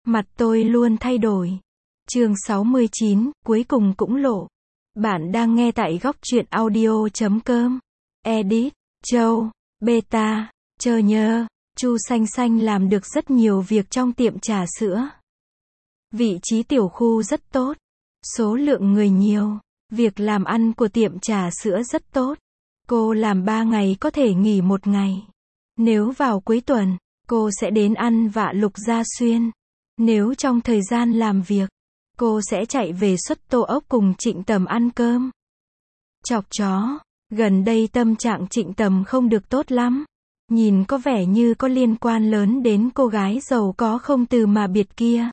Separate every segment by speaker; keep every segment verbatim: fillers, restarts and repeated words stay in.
Speaker 1: Mặt tôi luôn thay đổi. Chương sáu mươi chín, cuối cùng cũng lộ. Bạn đang nghe tại góc truyện audio chấm com. Edit, Châu, Beta, Chơ nhơ, Chu Xanh Xanh làm được rất nhiều việc trong tiệm trà sữa. Vị trí tiểu khu rất tốt. Số lượng người nhiều. Việc làm ăn của tiệm trà sữa rất tốt. Cô làm ba ngày có thể nghỉ một ngày. Nếu vào cuối tuần, cô sẽ đến ăn vạ Lục Gia Xuyên. Nếu trong thời gian làm việc, cô sẽ chạy về Suất Tô Ốc cùng Trịnh Tầm ăn cơm. Chọc chó, gần đây tâm trạng Trịnh Tầm không được tốt lắm. Nhìn có vẻ như có liên quan lớn đến cô gái giàu có không từ mà biệt kia.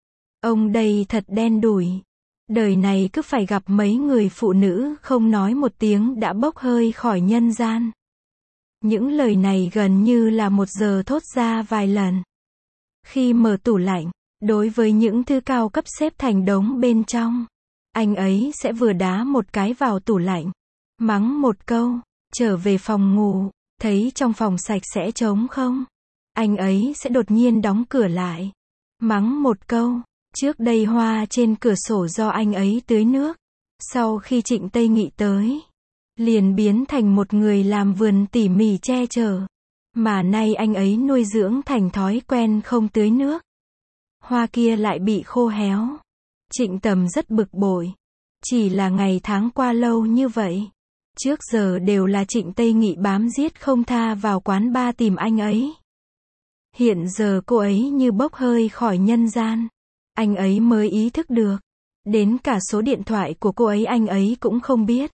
Speaker 1: Ông đây thật đen đủi. Đời này cứ phải gặp mấy người phụ nữ không nói một tiếng đã bốc hơi khỏi nhân gian. Những lời này gần như là một giờ thốt ra vài lần. Khi mở tủ lạnh, đối với những thứ cao cấp xếp thành đống bên trong, anh ấy sẽ vừa đá một cái vào tủ lạnh, mắng một câu, trở về phòng ngủ, thấy trong phòng sạch sẽ trống không, anh ấy sẽ đột nhiên đóng cửa lại, mắng một câu, trước đây hoa trên cửa sổ do anh ấy tưới nước, sau khi Trịnh Tây Nghị tới, liền biến thành một người làm vườn tỉ mỉ che chở, mà nay anh ấy nuôi dưỡng thành thói quen không tưới nước. Hoa kia lại bị khô héo. Trịnh Tầm rất bực bội. Chỉ là ngày tháng qua lâu như vậy. Trước giờ đều là Trịnh Tây Nghị bám giết không tha vào quán bar tìm anh ấy. Hiện giờ cô ấy như bốc hơi khỏi nhân gian. Anh ấy mới ý thức được. Đến cả số điện thoại của cô ấy anh ấy cũng không biết.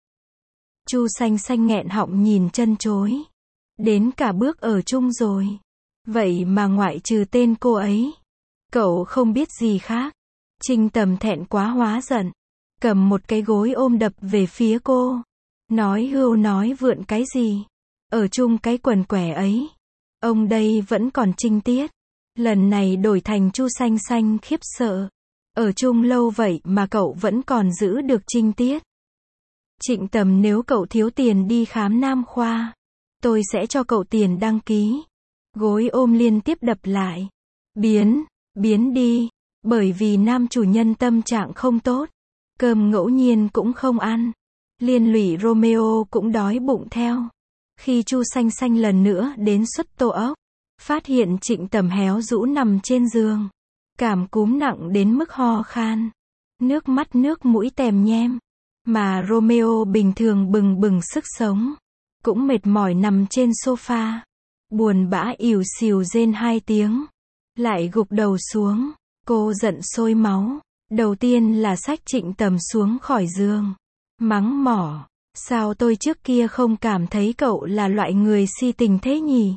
Speaker 1: Chu Xanh Xanh nghẹn họng nhìn chân chối. Đến cả bước ở chung rồi. Vậy mà ngoại trừ tên cô ấy, cậu không biết gì khác. Trịnh Tầm thẹn quá hóa giận. Cầm một cái gối ôm đập về phía cô. Nói hưu nói vượn cái gì. Ở chung cái quần què ấy. Ông đây vẫn còn trinh tiết. Lần này đổi thành Chu Xanh Xanh khiếp sợ. Ở chung lâu vậy mà cậu vẫn còn giữ được trinh tiết. Trịnh Tầm, nếu cậu thiếu tiền đi khám nam khoa, tôi sẽ cho cậu tiền đăng ký. Gối ôm liên tiếp đập lại. Biến, biến đi. Bởi vì nam chủ nhân tâm trạng không tốt. Cơm ngẫu nhiên cũng không ăn. Liên lụy Romeo cũng đói bụng theo. Khi Chu Xanh Xanh lần nữa đến Suất Tô Ốc, phát hiện Trịnh Tầm héo rũ nằm trên giường. Cảm cúm nặng đến mức ho khan. Nước mắt nước mũi tèm nhem. Mà Romeo bình thường bừng bừng sức sống. Cũng mệt mỏi nằm trên sofa. Buồn bã ỉu xìu rên hai tiếng. Lại gục đầu xuống. Cô giận sôi máu. Đầu tiên là xách Trịnh Tầm xuống khỏi giường. Mắng mỏ. Sao tôi trước kia không cảm thấy cậu là loại người si tình thế nhỉ?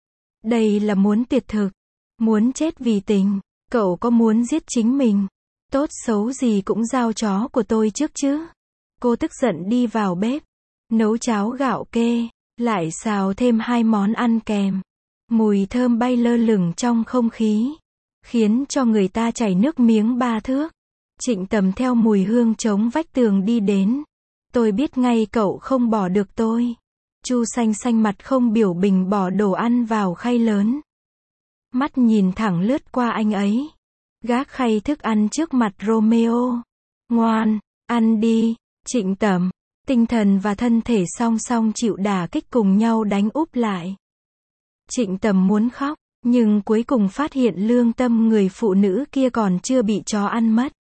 Speaker 1: Đây là muốn tuyệt thực. Muốn chết vì tình. Cậu có muốn giết chính mình? Tốt xấu gì cũng giao chó của tôi trước chứ. Cô tức giận đi vào bếp. Nấu cháo gạo kê. Lại xào thêm hai món ăn kèm. Mùi thơm bay lơ lửng trong không khí. Khiến cho người ta chảy nước miếng ba thước. Trịnh Tầm theo mùi hương chống vách tường đi đến. Tôi biết ngay cậu không bỏ được tôi. Chu Xanh Xanh mặt không biểu bình bỏ đồ ăn vào khay lớn. Mắt nhìn thẳng lướt qua anh ấy. Gác khay thức ăn trước mặt Romeo. Ngoan, ăn đi. Trịnh Tầm, tinh thần và thân thể song song chịu đả kích cùng nhau đánh úp lại. Trịnh Tầm muốn khóc, nhưng cuối cùng phát hiện lương tâm người phụ nữ kia còn chưa bị chó ăn mất.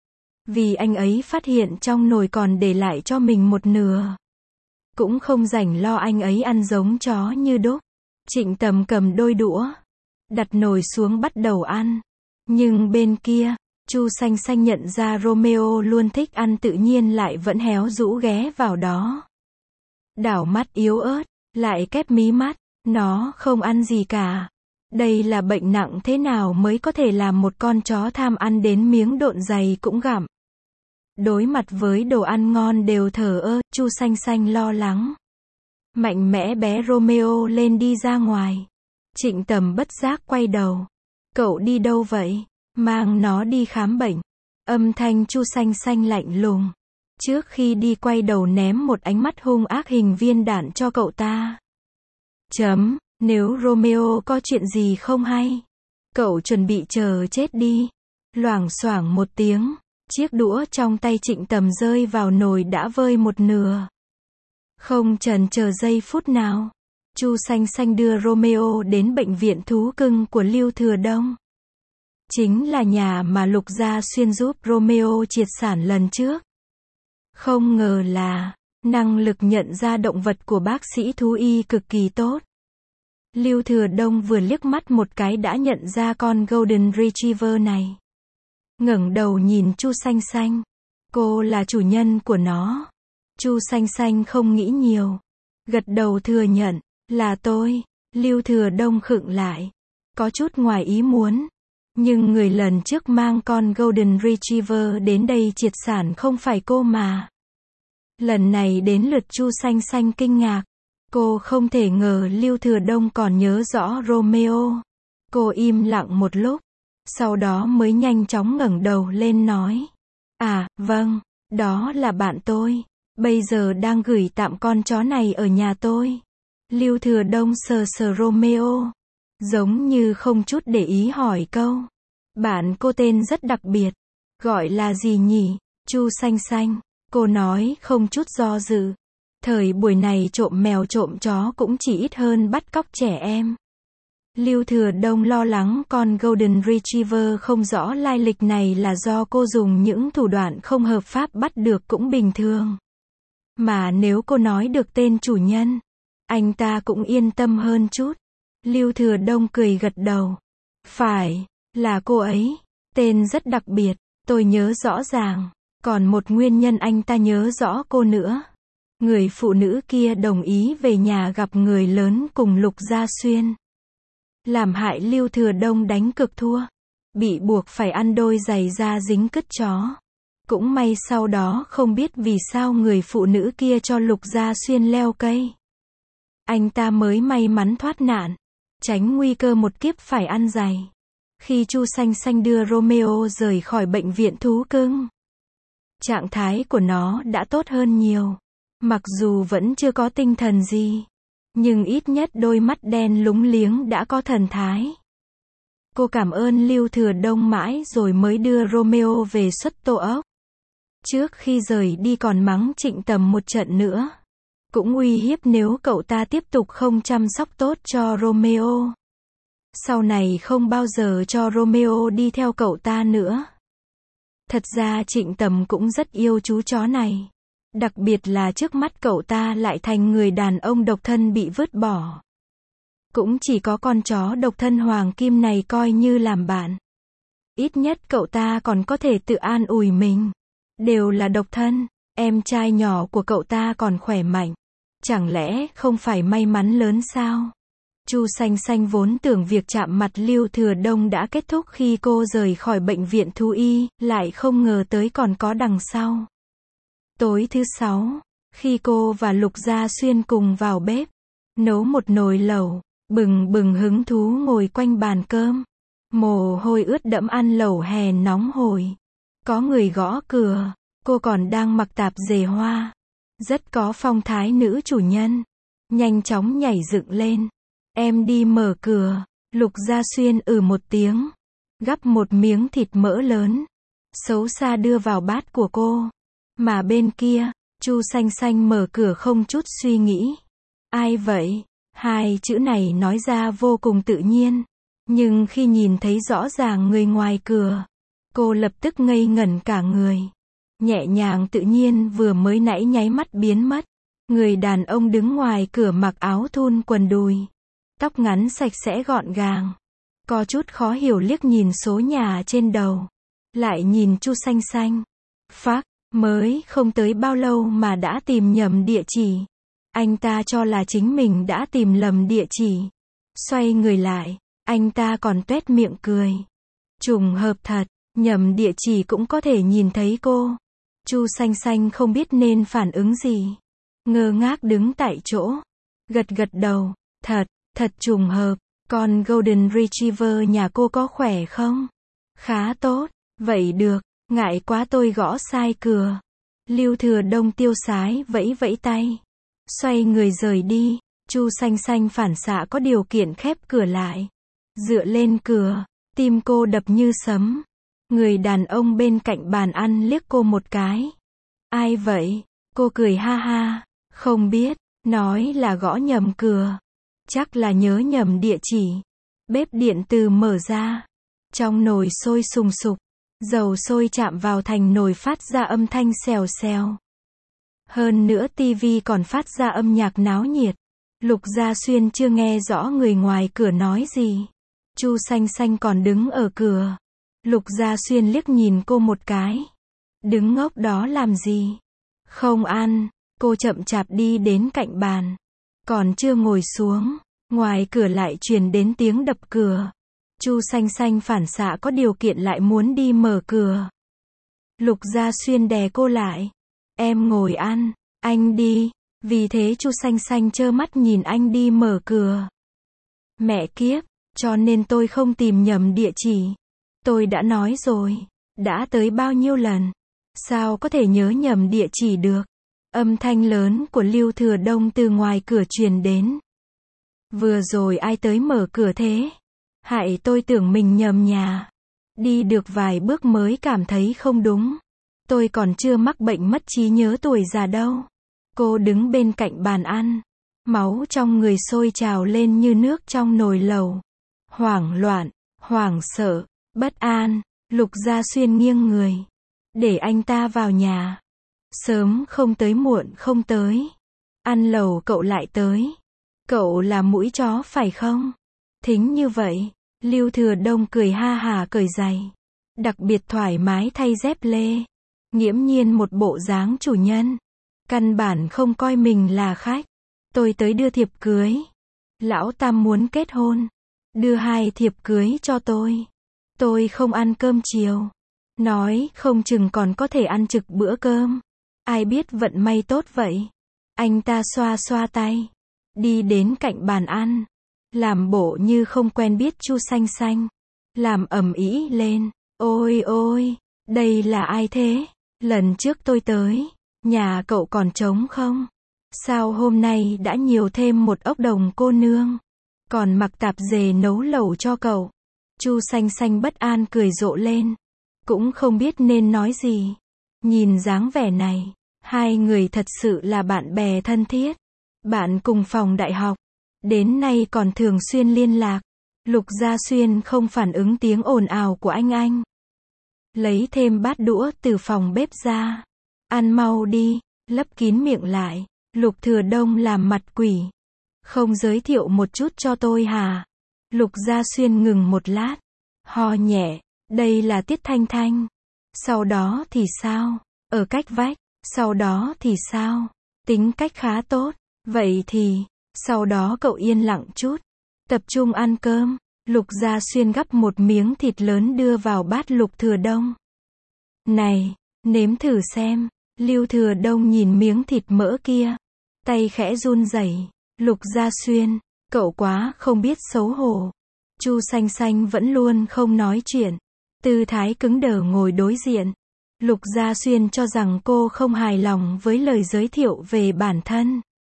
Speaker 1: Vì anh ấy phát hiện trong nồi còn để lại cho mình một nửa. Cũng không rảnh lo anh ấy ăn giống chó như đúc. Trịnh Tầm cầm đôi đũa, đặt nồi xuống bắt đầu ăn. Nhưng bên kia, Chu Xanh Xanh nhận ra Romeo luôn thích ăn tự nhiên lại vẫn héo rũ ghé vào đó. Đảo mắt yếu ớt, lại kép mí mắt. Nó không ăn gì cả. Đây là bệnh nặng thế nào mới có thể làm một con chó tham ăn đến miếng độn dày cũng gặm. Đối mặt với đồ ăn ngon đều thờ ơ, Chu Xanh Xanh lo lắng. Mạnh mẽ bé Romeo lên đi ra ngoài. Trịnh Tầm bất giác quay đầu. Cậu đi đâu vậy? Mang nó đi khám bệnh. Âm thanh Chu Xanh Xanh lạnh lùng. Trước khi đi quay đầu ném một ánh mắt hung ác hình viên đạn cho cậu ta. Chấm, nếu Romeo có chuyện gì không hay, Cậu chuẩn bị chờ chết đi. Loảng xoảng một tiếng, chiếc đũa trong tay Trịnh Tầm rơi vào nồi đã vơi một nửa. Không chần chờ giây phút nào, Chu Xanh Xanh đưa Romeo đến bệnh viện thú cưng của Lưu Thừa Đông. Chính là nhà mà Lục Gia Xuyên giúp Romeo triệt sản lần trước. Không ngờ là, năng lực nhận ra động vật của bác sĩ thú y cực kỳ tốt. Lưu Thừa Đông vừa liếc mắt một cái đã nhận ra con Golden Retriever này. Ngẩng đầu nhìn Chu Xanh Xanh. Cô là chủ nhân của nó. Chu Xanh Xanh không nghĩ nhiều. Gật đầu thừa nhận, là tôi. Lưu Thừa Đông khựng lại. Có chút ngoài ý muốn. Nhưng người lần trước mang con Golden Retriever đến đây triệt sản không phải cô mà. Lần này đến lượt Chu Xanh Xanh kinh ngạc. Cô không thể ngờ Lưu Thừa Đông còn nhớ rõ Romeo. Cô im lặng một lúc. Sau đó mới nhanh chóng ngẩng đầu lên nói. À, vâng, đó là bạn tôi. Bây giờ đang gửi tạm con chó này ở nhà tôi. Lưu Thừa Đông sờ sờ Romeo. Giống như không chút để ý hỏi câu. Bạn cô tên rất đặc biệt. Gọi là gì nhỉ? Chu Xanh Xanh. Cô nói không chút do dự. Thời buổi này trộm mèo trộm chó cũng chỉ ít hơn bắt cóc trẻ em. Lưu Thừa Đông lo lắng con Golden Retriever không rõ lai lịch này là do cô dùng những thủ đoạn không hợp pháp bắt được cũng bình thường. Mà nếu cô nói được tên chủ nhân, anh ta cũng yên tâm hơn chút. Lưu Thừa Đông cười gật đầu. Phải, là cô ấy. Tên rất đặc biệt, tôi nhớ rõ ràng. Còn một nguyên nhân anh ta nhớ rõ cô nữa. Người phụ nữ kia đồng ý về nhà gặp người lớn cùng Lục Gia Xuyên. Làm hại Lưu Thừa Đông đánh cược thua. Bị buộc phải ăn đôi giày da dính cứt chó. Cũng may sau đó không biết vì sao người phụ nữ kia cho Lục Gia Xuyên leo cây. Anh ta mới may mắn thoát nạn. Tránh nguy cơ một kiếp phải ăn giày. Khi Chu Xanh Xanh đưa Romeo rời khỏi bệnh viện thú cưng. Trạng thái của nó đã tốt hơn nhiều. Mặc dù vẫn chưa có tinh thần gì. Nhưng ít nhất đôi mắt đen lúng liếng đã có thần thái. Cô cảm ơn Lưu Thừa Đông mãi rồi mới đưa Romeo về Suất Tô Ốc. Trước khi rời đi còn mắng Trịnh Tầm một trận nữa. Cũng uy hiếp nếu cậu ta tiếp tục không chăm sóc tốt cho Romeo. Sau này không bao giờ cho Romeo đi theo cậu ta nữa. Thật ra Trịnh Tầm cũng rất yêu chú chó này. Đặc biệt là trước mắt cậu ta lại thành người đàn ông độc thân bị vứt bỏ. Cũng chỉ có con chó độc thân Hoàng Kim này coi như làm bạn. Ít nhất cậu ta còn có thể tự an ủi mình. Đều là độc thân, em trai nhỏ của cậu ta còn khỏe mạnh. Chẳng lẽ không phải may mắn lớn sao? Chu Xanh Xanh vốn tưởng việc chạm mặt Lưu Thừa Đông đã kết thúc khi cô rời khỏi bệnh viện thú y, lại không ngờ tới còn có đằng sau. Tối thứ sáu, khi cô và Lục Gia Xuyên cùng vào bếp, nấu một nồi lẩu, bừng bừng hứng thú ngồi quanh bàn cơm. Mồ hôi ướt đẫm ăn lẩu hè nóng hổi. Có người gõ cửa, cô còn đang mặc tạp dề hoa. Rất có phong thái nữ chủ nhân. Nhanh chóng nhảy dựng lên. Em đi mở cửa. Lục Gia Xuyên ừ một tiếng. Gắp một miếng thịt mỡ lớn. Xấu xa đưa vào bát của cô. Mà bên kia, Chu Xanh Xanh mở cửa không chút suy nghĩ. Ai vậy? Hai chữ này nói ra vô cùng tự nhiên. Nhưng khi nhìn thấy rõ ràng người ngoài cửa, cô lập tức ngây ngẩn cả người. Nhẹ nhàng tự nhiên vừa mới nãy nháy mắt biến mất. Người đàn ông đứng ngoài cửa mặc áo thun quần đùi. Tóc ngắn sạch sẽ gọn gàng. Có chút khó hiểu liếc nhìn số nhà trên đầu. Lại nhìn Chu Xanh Xanh. Phác, mới không tới bao lâu mà đã tìm nhầm địa chỉ. Anh ta cho là chính mình đã tìm lầm địa chỉ. Xoay người lại, anh ta còn tuét miệng cười. Trùng hợp thật, nhầm địa chỉ cũng có thể nhìn thấy cô. Chu Xanh Xanh không biết nên phản ứng gì. Ngơ ngác đứng tại chỗ. Gật gật đầu, thật, thật trùng hợp. Con Golden Retriever nhà cô có khỏe không? Khá tốt, vậy được, ngại quá tôi gõ sai cửa. Lưu Thừa Đông tiêu sái vẫy vẫy tay. Xoay người rời đi. Chu Xanh Xanh phản xạ có điều kiện khép cửa lại. Dựa lên cửa, Tim cô đập như sấm. Người đàn ông bên cạnh bàn ăn liếc cô một cái. Ai vậy? Cô cười ha ha. Không biết, nói là gõ nhầm cửa. Chắc là nhớ nhầm địa chỉ. Bếp điện từ mở ra. Trong nồi sôi sùng sục. Dầu sôi chạm vào thành nồi phát ra âm thanh xèo xèo. Hơn nữa tivi còn phát ra âm nhạc náo nhiệt. Lục Gia Xuyên chưa nghe rõ người ngoài cửa nói gì. Chu Xanh Xanh còn đứng ở cửa. Lục Gia Xuyên liếc nhìn cô một cái. Đứng ngốc đó làm gì? Không ăn. Cô chậm chạp đi đến cạnh bàn. Còn chưa ngồi xuống, ngoài cửa lại truyền đến tiếng đập cửa. Chu Xanh Xanh phản xạ có điều kiện lại muốn đi mở cửa. Lục Gia Xuyên đè cô lại. Em ngồi ăn, anh đi. Vì thế Chu Xanh Xanh trơ mắt nhìn anh đi mở cửa. Mẹ kiếp, cho nên tôi không tìm nhầm địa chỉ. Tôi đã nói rồi, đã tới bao nhiêu lần. Sao có thể nhớ nhầm địa chỉ được? Âm thanh lớn của Lưu Thừa Đông từ ngoài cửa truyền đến. Vừa rồi ai tới mở cửa thế? Hại tôi tưởng mình nhầm nhà. Đi được vài bước mới cảm thấy không đúng. Tôi còn chưa mắc bệnh mất trí nhớ tuổi già đâu. Cô đứng bên cạnh bàn ăn. Máu trong người sôi trào lên như nước trong nồi lẩu. Hoảng loạn, hoảng sợ, bất an. Lục Gia Xuyên nghiêng người. Để anh ta vào nhà. Sớm không tới muộn không tới. Ăn lẩu cậu lại tới. Cậu là mũi chó phải không? Thính như vậy. Lưu Thừa Đông cười ha hà cởi giày. Đặc biệt thoải mái thay dép lê. Nghiễm nhiên một bộ dáng chủ nhân. Căn bản không coi mình là khách. Tôi tới đưa thiệp cưới. Lão Tam muốn kết hôn. Đưa hai thiệp cưới cho tôi. Tôi không ăn cơm chiều. Nói không chừng còn có thể ăn trực bữa cơm. Ai biết vận may tốt vậy. Anh ta xoa xoa tay. Đi đến cạnh bàn ăn. Làm bộ như không quen biết Chu Xanh Xanh. Làm ầm ĩ lên. Ôi ôi, đây là ai thế? Lần trước tôi tới, nhà cậu còn trống không? Sao hôm nay đã nhiều thêm một ốc đồng cô nương? Còn mặc tạp dề nấu lẩu cho cậu. Chu Xanh Xanh bất an cười rộ lên. Cũng không biết nên nói gì. Nhìn dáng vẻ này, hai người thật sự là bạn bè thân thiết. Bạn cùng phòng đại học. Đến nay còn thường xuyên liên lạc. Lục Gia Xuyên không phản ứng tiếng ồn ào của anh anh. Lấy thêm bát đũa từ phòng bếp ra. Ăn mau đi, lấp kín miệng lại. Lục Thừa Đông làm mặt quỷ. Không giới thiệu một chút cho tôi hả? Lục Gia Xuyên ngừng một lát. Ho nhẹ, đây là Tiết Thanh Thanh. Sau đó thì sao? Ở cách vách. Sau đó thì sao? Tính cách khá tốt. Vậy thì, sau đó cậu yên lặng chút. Tập trung ăn cơm. Lục Gia Xuyên gắp một miếng thịt lớn đưa vào bát Lục Thừa Đông. Này, nếm thử xem. Lưu Thừa Đông nhìn miếng thịt mỡ kia. Tay khẽ run rẩy. Lục Gia Xuyên, cậu quá không biết xấu hổ. Chu Xanh Xanh vẫn luôn không nói chuyện. Tư thái cứng đờ ngồi đối diện. Lục Gia Xuyên cho rằng cô không hài lòng với lời giới thiệu về bản thân.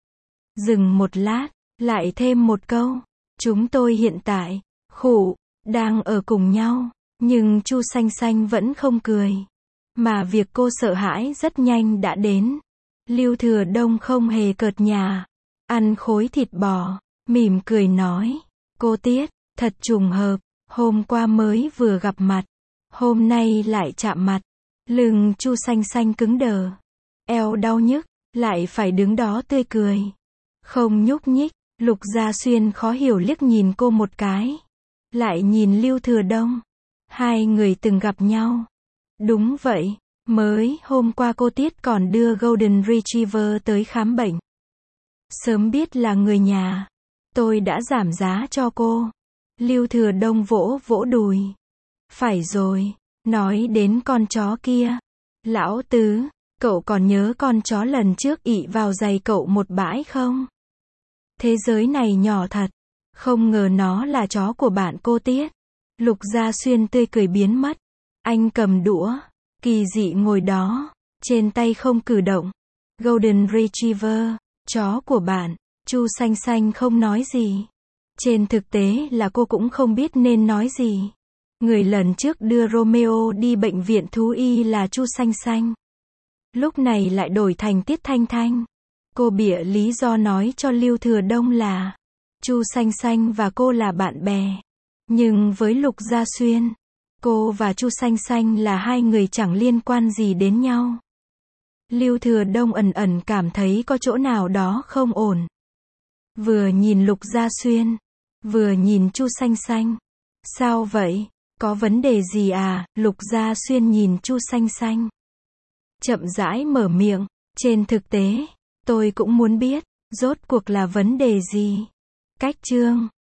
Speaker 1: Dừng một lát, lại thêm một câu. Chúng tôi hiện tại, khụ, đang ở cùng nhau. Nhưng Chu Xanh Xanh vẫn không cười. Mà việc cô sợ hãi rất nhanh đã đến. Lưu Thừa Đông không hề cợt nhà. Ăn khối thịt bò, mỉm cười nói. Cô Tiết, thật trùng hợp. Hôm qua mới vừa gặp mặt. Hôm nay lại chạm mặt. Lưng Chu Xanh Xanh cứng đờ. Eo đau nhức, lại phải đứng đó tươi cười. Không nhúc nhích. Lục Gia Xuyên khó hiểu liếc nhìn cô một cái. Lại nhìn Lưu Thừa Đông. Hai người từng gặp nhau. Đúng vậy, mới hôm qua cô Tiết còn đưa Golden Retriever tới khám bệnh. Sớm biết là người nhà, tôi đã giảm giá cho cô. Lưu Thừa Đông vỗ vỗ đùi. Phải rồi, nói đến con chó kia. Lão Tứ, cậu còn nhớ con chó lần trước ị vào giày cậu một bãi không? Thế giới này nhỏ thật. Không ngờ nó là chó của bạn cô Tiết. Lục Gia Xuyên tươi cười biến mất. Anh cầm đũa, kỳ dị ngồi đó, trên tay không cử động. Golden Retriever, chó của bạn. Chu Xanh Xanh không nói gì. Trên thực tế là cô cũng không biết nên nói gì. Người lần trước đưa Romeo đi bệnh viện thú y là Chu Xanh Xanh. Lúc này lại đổi thành Tiết Thanh Thanh. Cô bịa lý do nói cho Lưu Thừa Đông là Chu Xanh Xanh và cô là bạn bè. Nhưng với Lục Gia Xuyên, cô và Chu Xanh Xanh là hai người chẳng liên quan gì đến nhau. Lưu Thừa Đông ẩn ẩn cảm thấy có chỗ nào đó không ổn. Vừa nhìn Lục Gia Xuyên, vừa nhìn Chu Xanh Xanh. Sao vậy? Có vấn đề gì à? Lục Gia Xuyên nhìn Chu Xanh Xanh, chậm rãi mở miệng. Trên thực tế, tôi cũng muốn biết, rốt cuộc là vấn đề gì? Cách chương